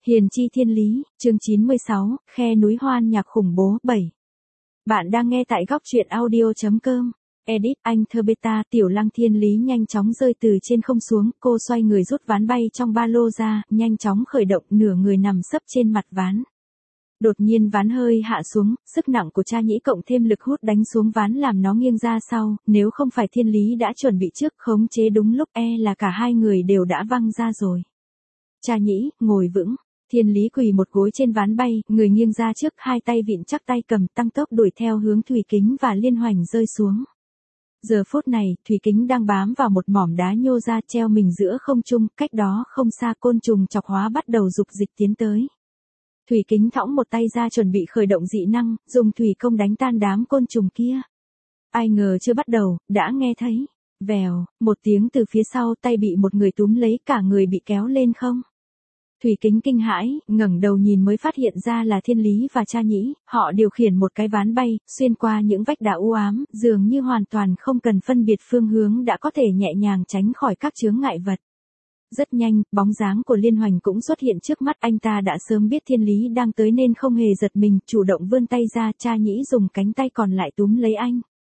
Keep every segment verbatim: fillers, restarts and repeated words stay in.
Hiền chi thiên lý, chương chín mươi sáu, khe núi hoan nhạc khủng bố, bảy. Bạn đang nghe tại góc truyện audio.com. Edit, anh thơ beta, tiểu lăng thiên lý nhanh chóng rơi từ trên không xuống, cô xoay người rút ván bay trong ba lô ra, nhanh chóng khởi động, nửa người nằm sấp trên mặt ván. Đột nhiên ván hơi hạ xuống, sức nặng của cha nhĩ cộng thêm lực hút đánh xuống ván làm nó nghiêng ra sau, nếu không phải thiên lý đã chuẩn bị trước khống chế đúng lúc e là cả hai người đều đã văng ra rồi. Cha nhĩ, ngồi vững. Thiên lý quỳ một gối trên ván bay, người nghiêng ra trước, hai tay vịn chắc tay cầm, tăng tốc đuổi theo hướng Thủy Kính và Liên Hoành rơi xuống. Giờ phút này, Thủy Kính đang bám vào một mỏm đá nhô ra treo mình giữa không trung, cách đó không xa côn trùng chọc hóa bắt đầu dục dịch tiến tới. Thủy Kính thõng một tay ra chuẩn bị khởi động dị năng, dùng thủy công đánh tan đám côn trùng kia. Ai ngờ chưa bắt đầu, đã nghe thấy, vèo, một tiếng từ phía sau, tay bị một người túm lấy, cả người bị kéo lên không. Thủy Kính kinh hãi, ngẩng đầu nhìn mới phát hiện ra là Thiên Lý và Cha Nhĩ, họ điều khiển một cái ván bay, xuyên qua những vách đá u ám, dường như hoàn toàn không cần phân biệt phương hướng đã có thể nhẹ nhàng tránh khỏi các chướng ngại vật. Rất nhanh, bóng dáng của Liên Hoành cũng xuất hiện trước mắt, anh ta đã sớm biết Thiên Lý đang tới nên không hề giật mình, chủ động vươn tay ra, Cha Nhĩ dùng cánh tay còn lại túm lấy anh.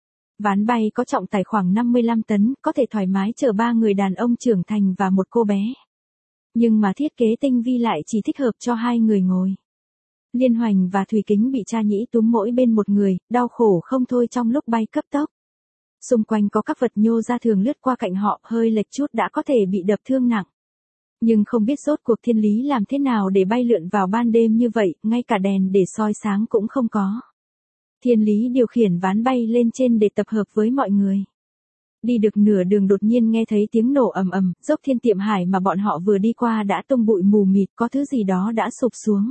Ván bay có trọng tải khoảng năm mươi lăm tấn, có thể thoải mái chở ba người đàn ông trưởng thành và một cô bé. Nhưng mà thiết kế tinh vi lại chỉ thích hợp cho hai người ngồi. Liên Hoành và Thủy Kính bị Cha Nhĩ túm mỗi bên một người, đau khổ không thôi trong lúc bay cấp tốc. Xung quanh có các vật nhô ra thường lướt qua cạnh họ, hơi lệch chút đã có thể bị đập thương nặng. Nhưng không biết rốt cuộc Thiên Lý làm thế nào để bay lượn vào ban đêm như vậy, ngay cả đèn để soi sáng cũng không có. Thiên Lý điều khiển ván bay lên trên để tập hợp với mọi người. Đi được nửa đường đột nhiên nghe thấy tiếng nổ ầm ầm, dốc Thiên Tiệm Hải mà bọn họ vừa đi qua đã tung bụi mù mịt, có thứ gì đó đã sụp xuống.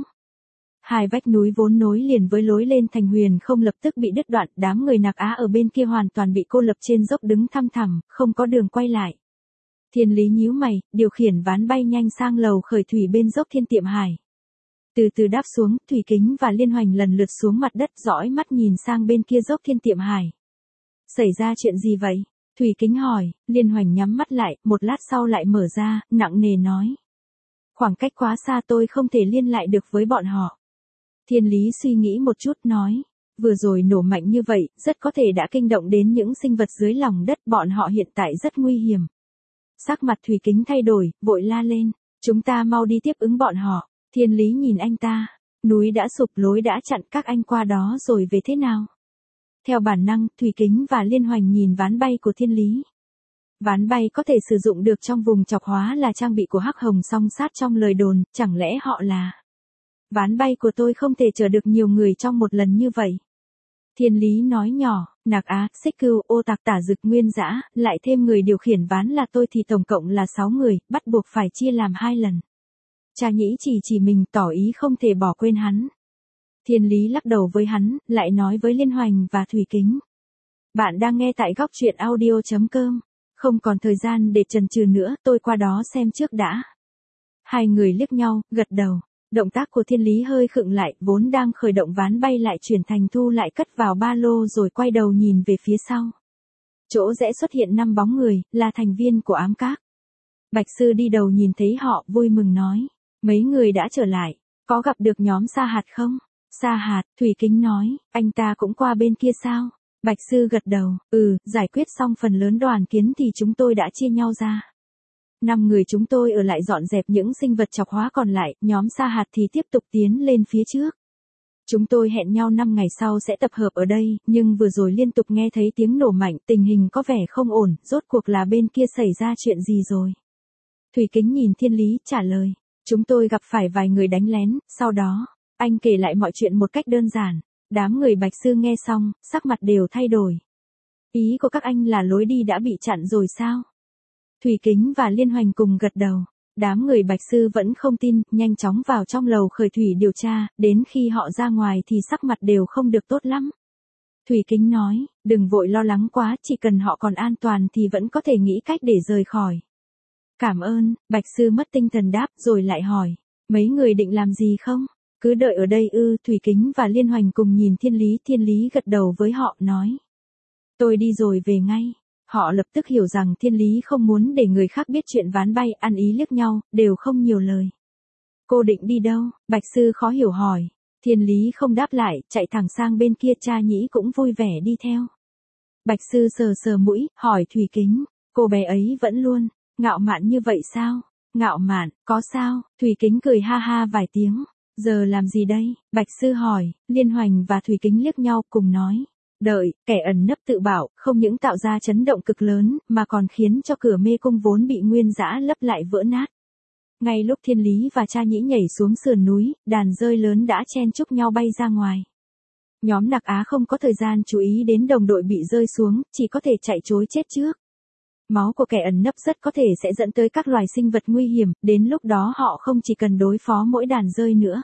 Hai vách núi vốn nối liền với lối lên thành huyền không lập tức bị đứt đoạn, đám người Nạc Á ở bên kia hoàn toàn bị cô lập trên dốc đứng thăm thẳm, không có đường quay lại. Thiên Lý nhíu mày, điều khiển ván bay nhanh sang lầu khởi thủy bên dốc Thiên Tiệm Hải. Từ từ đáp xuống, Thủy Kính và Liên Hoành lần lượt xuống mặt đất, dõi mắt nhìn sang bên kia dốc Thiên Tiệm Hải. Xảy ra chuyện gì vậy? Thủy Kính hỏi, Liên Hoành nhắm mắt lại, một lát sau lại mở ra, nặng nề nói. Khoảng cách quá xa tôi không thể liên lại được với bọn họ. Thiên Lý suy nghĩ một chút nói, vừa rồi nổ mạnh như vậy, rất có thể đã kinh động đến những sinh vật dưới lòng đất, bọn họ hiện tại rất nguy hiểm. Sắc mặt Thủy Kính thay đổi, vội la lên, chúng ta mau đi tiếp ứng bọn họ. Thiên Lý nhìn anh ta, núi đã sụp, lối đã chặn, các anh qua đó rồi về thế nào? Theo bản năng, Thủy Kính và Liên Hoành nhìn ván bay của Thiên Lý. Ván bay có thể sử dụng được trong vùng chọc hóa là trang bị của Hắc Hồng Song Sát trong lời đồn, chẳng lẽ họ là... Ván bay của tôi không thể chở được nhiều người trong một lần như vậy. Thiên Lý nói nhỏ, Nạc Á, Xích Cưu, Ô Tạc, Tả Dực, Nguyên Dã, lại thêm người điều khiển ván là tôi thì tổng cộng là sáu người, bắt buộc phải chia làm hai lần. Cha Nhĩ chỉ chỉ mình tỏ ý không thể bỏ quên hắn. Thiên Lý lắc đầu với hắn, lại nói với Liên Hoành và Thủy Kính. Bạn đang nghe tại góc truyện audio.com. Không còn thời gian để chần chừ nữa, tôi qua đó xem trước đã. Hai người liếc nhau, gật đầu. Động tác của Thiên Lý hơi khựng lại, vốn đang khởi động ván bay lại chuyển thành thu lại cất vào ba lô rồi quay đầu nhìn về phía sau. Chỗ rẽ xuất hiện năm bóng người, là thành viên của ám các. Bạch Sư đi đầu nhìn thấy họ, vui mừng nói. Mấy người đã trở lại, có gặp được nhóm Sa Hạt không? Sa Hạt, Thủy Kính nói, anh ta cũng qua bên kia sao? Bạch Sư gật đầu, ừ, giải quyết xong phần lớn đoàn kiến thì chúng tôi đã chia nhau ra. Năm người chúng tôi ở lại dọn dẹp những sinh vật chọc hóa còn lại, nhóm Sa Hạt thì tiếp tục tiến lên phía trước. Chúng tôi hẹn nhau năm ngày sau sẽ tập hợp ở đây, nhưng vừa rồi liên tục nghe thấy tiếng nổ mạnh, tình hình có vẻ không ổn, rốt cuộc là bên kia xảy ra chuyện gì rồi? Thủy Kính nhìn Thiên Lý, trả lời, chúng tôi gặp phải vài người đánh lén, sau đó, anh kể lại mọi chuyện một cách đơn giản. Đám người Bạch Sư nghe xong, sắc mặt đều thay đổi. Ý của các anh là lối đi đã bị chặn rồi sao? Thủy Kính và Liên Hoành cùng gật đầu. Đám người Bạch Sư vẫn không tin, nhanh chóng vào trong lầu khởi thủy điều tra, đến khi họ ra ngoài thì sắc mặt đều không được tốt lắm. Thủy Kính nói, đừng vội lo lắng quá, chỉ cần họ còn an toàn thì vẫn có thể nghĩ cách để rời khỏi. Cảm ơn, Bạch Sư mất tinh thần đáp rồi lại hỏi, mấy người định làm gì không? Cứ đợi ở đây ư? Thủy Kính và Liên Hoành cùng nhìn Thiên Lý, Thiên Lý gật đầu với họ, nói. Tôi đi rồi về ngay. Họ lập tức hiểu rằng Thiên Lý không muốn để người khác biết chuyện ván bay, ăn ý liếc nhau, đều không nhiều lời. Cô định đi đâu? Bạch Sư khó hiểu hỏi. Thiên Lý không đáp lại, chạy thẳng sang bên kia, Cha Nhĩ cũng vui vẻ đi theo. Bạch Sư sờ sờ mũi, hỏi Thủy Kính, cô bé ấy vẫn luôn ngạo mạn như vậy sao? Ngạo mạn, có sao? Thủy Kính cười ha ha vài tiếng. Giờ làm gì đây? Bạch Sư hỏi. Liên Hoành và Thủy Kính liếc nhau cùng nói. Đợi, kẻ ẩn nấp tự bảo, không những tạo ra chấn động cực lớn, mà còn khiến cho cửa mê cung vốn bị nguyên dã lấp lại vỡ nát. Ngay lúc Thiên Lý và Cha Nhĩ nhảy xuống sườn núi, đàn rơi lớn đã chen chúc nhau bay ra ngoài. Nhóm Nặc Á không có thời gian chú ý đến đồng đội bị rơi xuống, chỉ có thể chạy trối chết trước. Máu của kẻ ẩn nấp rất có thể sẽ dẫn tới các loài sinh vật nguy hiểm, đến lúc đó họ không chỉ cần đối phó mỗi đàn rơi nữa.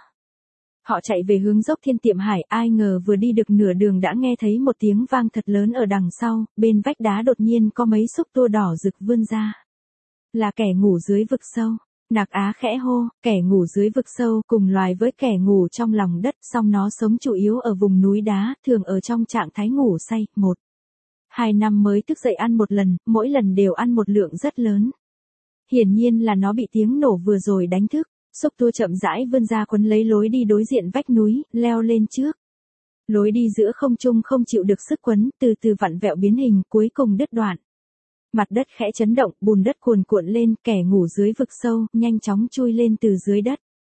Họ chạy về hướng dốc Thiên Tiệm Hải, ai ngờ vừa đi được nửa đường đã nghe thấy một tiếng vang thật lớn ở đằng sau, bên vách đá đột nhiên có mấy xúc tua đỏ rực vươn ra. Là kẻ ngủ dưới vực sâu. Nặc Á khẽ hô, kẻ ngủ dưới vực sâu cùng loài với kẻ ngủ trong lòng đất, song nó sống chủ yếu ở vùng núi đá, thường ở trong trạng thái ngủ say. Một, hai năm mới thức dậy ăn một lần, mỗi lần đều ăn một lượng rất lớn. Hiển nhiên là nó bị tiếng nổ vừa rồi đánh thức. Xúc tua chậm rãi vươn ra quấn lấy lối đi đối diện vách núi, leo lên trước. Lối đi giữa không trung không chịu được sức quấn, từ từ vặn vẹo biến hình, cuối cùng đứt đoạn. Mặt đất khẽ chấn động, bùn đất cuồn cuộn lên, kẻ ngủ dưới vực sâu, nhanh chóng chui lên từ dưới đất.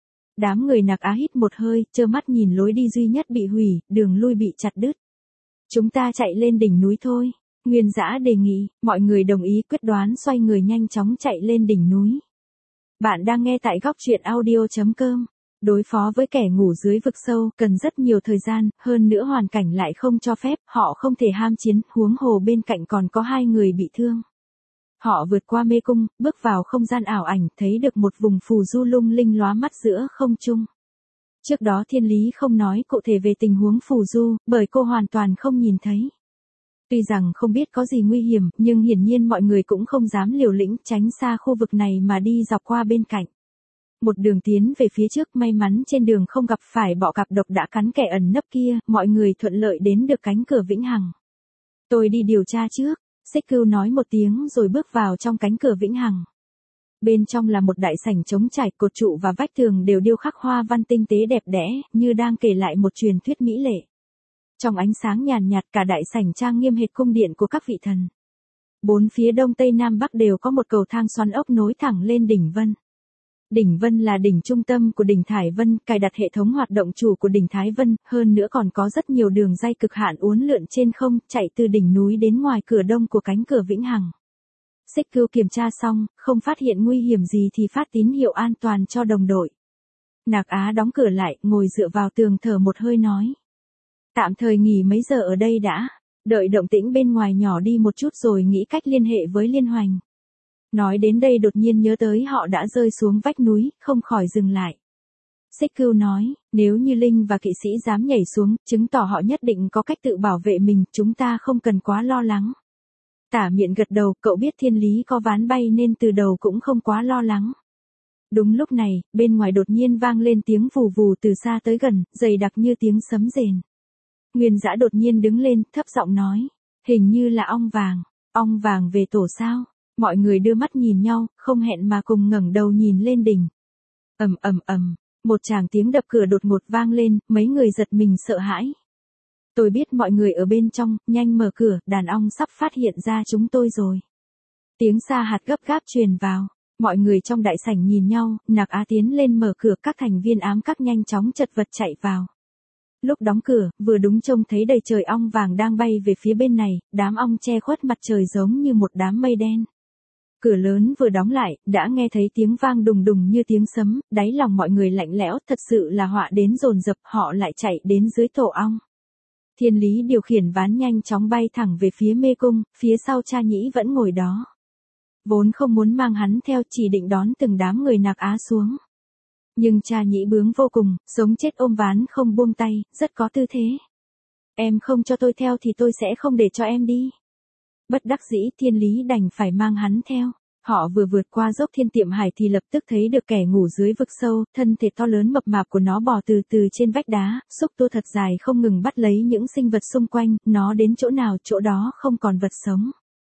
Đám người Nặc Á hít một hơi, trơ mắt nhìn lối đi duy nhất bị hủy, đường lui bị chặt đứt. Chúng ta chạy lên đỉnh núi thôi. Nguyên Dã đề nghị, mọi người đồng ý quyết đoán xoay người nhanh chóng chạy lên đỉnh núi. Bạn đang nghe tại góc truyện audio chấm com. Đối phó với kẻ ngủ dưới vực sâu, cần rất nhiều thời gian, hơn nữa hoàn cảnh lại không cho phép, họ không thể ham chiến, huống hồ bên cạnh còn có hai người bị thương. Họ vượt qua mê cung, bước vào không gian ảo ảnh, thấy được một vùng phù du lung linh lóa mắt giữa không trung. Trước đó Thiên Lý không nói cụ thể về tình huống phù du, bởi cô hoàn toàn không nhìn thấy. Tuy rằng không biết có gì nguy hiểm, nhưng hiển nhiên mọi người cũng không dám liều lĩnh tránh xa khu vực này mà đi dọc qua bên cạnh. Một đường tiến về phía trước, may mắn trên đường không gặp phải bọ cạp độc đã cắn kẻ ẩn nấp kia, mọi người thuận lợi đến được cánh cửa Vĩnh Hằng. Tôi đi điều tra trước, Xích Cưu nói một tiếng rồi bước vào trong cánh cửa Vĩnh Hằng. Bên trong là một đại sảnh trống trải, cột trụ và vách tường đều điêu khắc hoa văn tinh tế đẹp đẽ, như đang kể lại một truyền thuyết mỹ lệ. Trong ánh sáng nhàn nhạt, cả đại sảnh trang nghiêm hệt cung điện của các vị thần. Bốn phía đông tây nam bắc đều có một cầu thang xoắn ốc nối thẳng lên đỉnh Vân. Đỉnh Vân là đỉnh trung tâm của đỉnh Thải Vân, cài đặt hệ thống hoạt động chủ của đỉnh Thái Vân, hơn nữa còn có rất nhiều đường ray cực hạn uốn lượn trên không, chạy từ đỉnh núi đến ngoài cửa đông của cánh cửa Vĩnh Hằng. Xích Cưu kiểm tra xong, không phát hiện nguy hiểm gì thì phát tín hiệu an toàn cho đồng đội. Nặc Á đóng cửa lại, ngồi dựa vào tường thở một hơi nói. Tạm thời nghỉ mấy giờ ở đây đã, đợi động tĩnh bên ngoài nhỏ đi một chút rồi nghĩ cách liên hệ với Liên Hoành. Nói đến đây đột nhiên nhớ tới họ đã rơi xuống vách núi, không khỏi dừng lại. Xích Cưu nói, nếu như Linh và kỵ sĩ dám nhảy xuống, chứng tỏ họ nhất định có cách tự bảo vệ mình, chúng ta không cần quá lo lắng. Tả Miện gật đầu, cậu biết Thiên Lý có ván bay nên từ đầu cũng không quá lo lắng. Đúng lúc này, bên ngoài đột nhiên vang lên tiếng vù vù từ xa tới gần, dày đặc như tiếng sấm rền. Nguyên Dã đột nhiên đứng lên, thấp giọng nói, hình như là ong vàng, ong vàng về tổ sao? Mọi người đưa mắt nhìn nhau, không hẹn mà cùng ngẩng đầu nhìn lên đỉnh. Ầm ầm ầm, một tràng tiếng đập cửa đột ngột vang lên, mấy người giật mình sợ hãi. Tôi biết mọi người ở bên trong, nhanh mở cửa, đàn ong sắp phát hiện ra chúng tôi rồi. Tiếng sa hạt gấp gáp truyền vào, mọi người trong đại sảnh nhìn nhau, Nặc Á tiến lên mở cửa, các thành viên ám các nhanh chóng chật vật chạy vào. Lúc đóng cửa, vừa đúng trông thấy đầy trời ong vàng đang bay về phía bên này, đám ong che khuất mặt trời giống như một đám mây đen. Cửa lớn vừa đóng lại, đã nghe thấy tiếng vang đùng đùng như tiếng sấm, đáy lòng mọi người lạnh lẽo, thật sự là họa đến dồn dập, họ lại chạy đến dưới tổ ong. Thiên Lý điều khiển ván nhanh chóng bay thẳng về phía mê cung, phía sau Cha Nhĩ vẫn ngồi đó. Vốn không muốn mang hắn theo, chỉ định đón từng đám người Nặc Á xuống. Nhưng Cha Nhĩ bướng vô cùng, sống chết ôm ván không buông tay, rất có tư thế. Em không cho tôi theo thì tôi sẽ không để cho em đi. Bất đắc dĩ Thiên Lý đành phải mang hắn theo. Họ vừa vượt qua dốc Thiên Tiệm Hải thì lập tức thấy được kẻ ngủ dưới vực sâu, thân thể to lớn mập mạp của nó bò từ từ trên vách đá, xúc tua thật dài không ngừng bắt lấy những sinh vật xung quanh, nó đến chỗ nào chỗ đó không còn vật sống.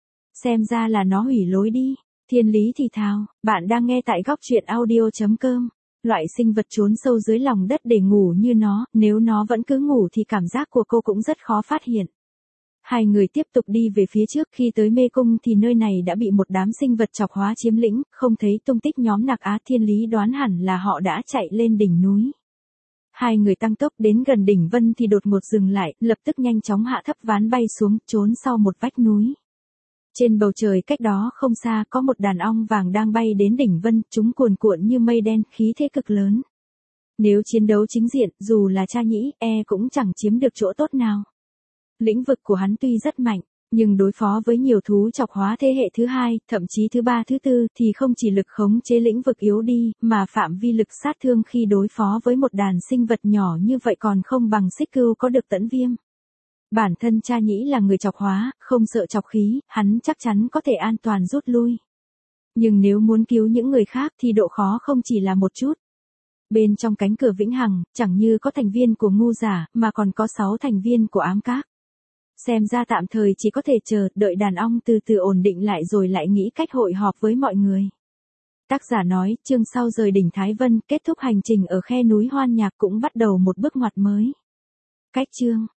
Xem ra là nó hủy lối đi. Thiên Lý thì thào, bạn đang nghe tại góc truyện audio chấm com. Loại sinh vật trốn sâu dưới lòng đất để ngủ như nó, nếu nó vẫn cứ ngủ thì cảm giác của cô cũng rất khó phát hiện. Hai người tiếp tục đi về phía trước, khi tới mê cung thì nơi này đã bị một đám sinh vật chọc hóa chiếm lĩnh, không thấy tung tích nhóm Nạc Á Thiên Lý đoán hẳn là họ đã chạy lên đỉnh núi. Hai người tăng tốc đến gần đỉnh Vân thì đột ngột dừng lại, lập tức nhanh chóng hạ thấp ván bay xuống, trốn sau một vách núi. Trên bầu trời cách đó không xa có một đàn ong vàng đang bay đến đỉnh Vân, chúng cuồn cuộn như mây đen, khí thế cực lớn. Nếu chiến đấu chính diện, dù là Cha Nhĩ, e cũng chẳng chiếm được chỗ tốt nào. Lĩnh vực của hắn tuy rất mạnh, nhưng đối phó với nhiều thú chọc hóa thế hệ thứ hai, thậm chí thứ ba thứ tư thì không chỉ lực khống chế lĩnh vực yếu đi, mà phạm vi lực sát thương khi đối phó với một đàn sinh vật nhỏ như vậy còn không bằng Xích Cừu có được Tẫn Viêm. Bản thân Cha Nhĩ là người chọc hóa, không sợ chọc khí, hắn chắc chắn có thể an toàn rút lui. Nhưng nếu muốn cứu những người khác thì độ khó không chỉ là một chút. Bên trong cánh cửa vĩnh hằng, chẳng như có thành viên của ngu giả, mà còn có sáu thành viên của ám các. Xem ra tạm thời chỉ có thể chờ, đợi đàn ong từ từ ổn định lại rồi lại nghĩ cách hội họp với mọi người. Tác giả nói, chương sau rời đỉnh Thái Vân, kết thúc hành trình ở khe núi Hoan Nhạc cũng bắt đầu một bước ngoặt mới. Cách chương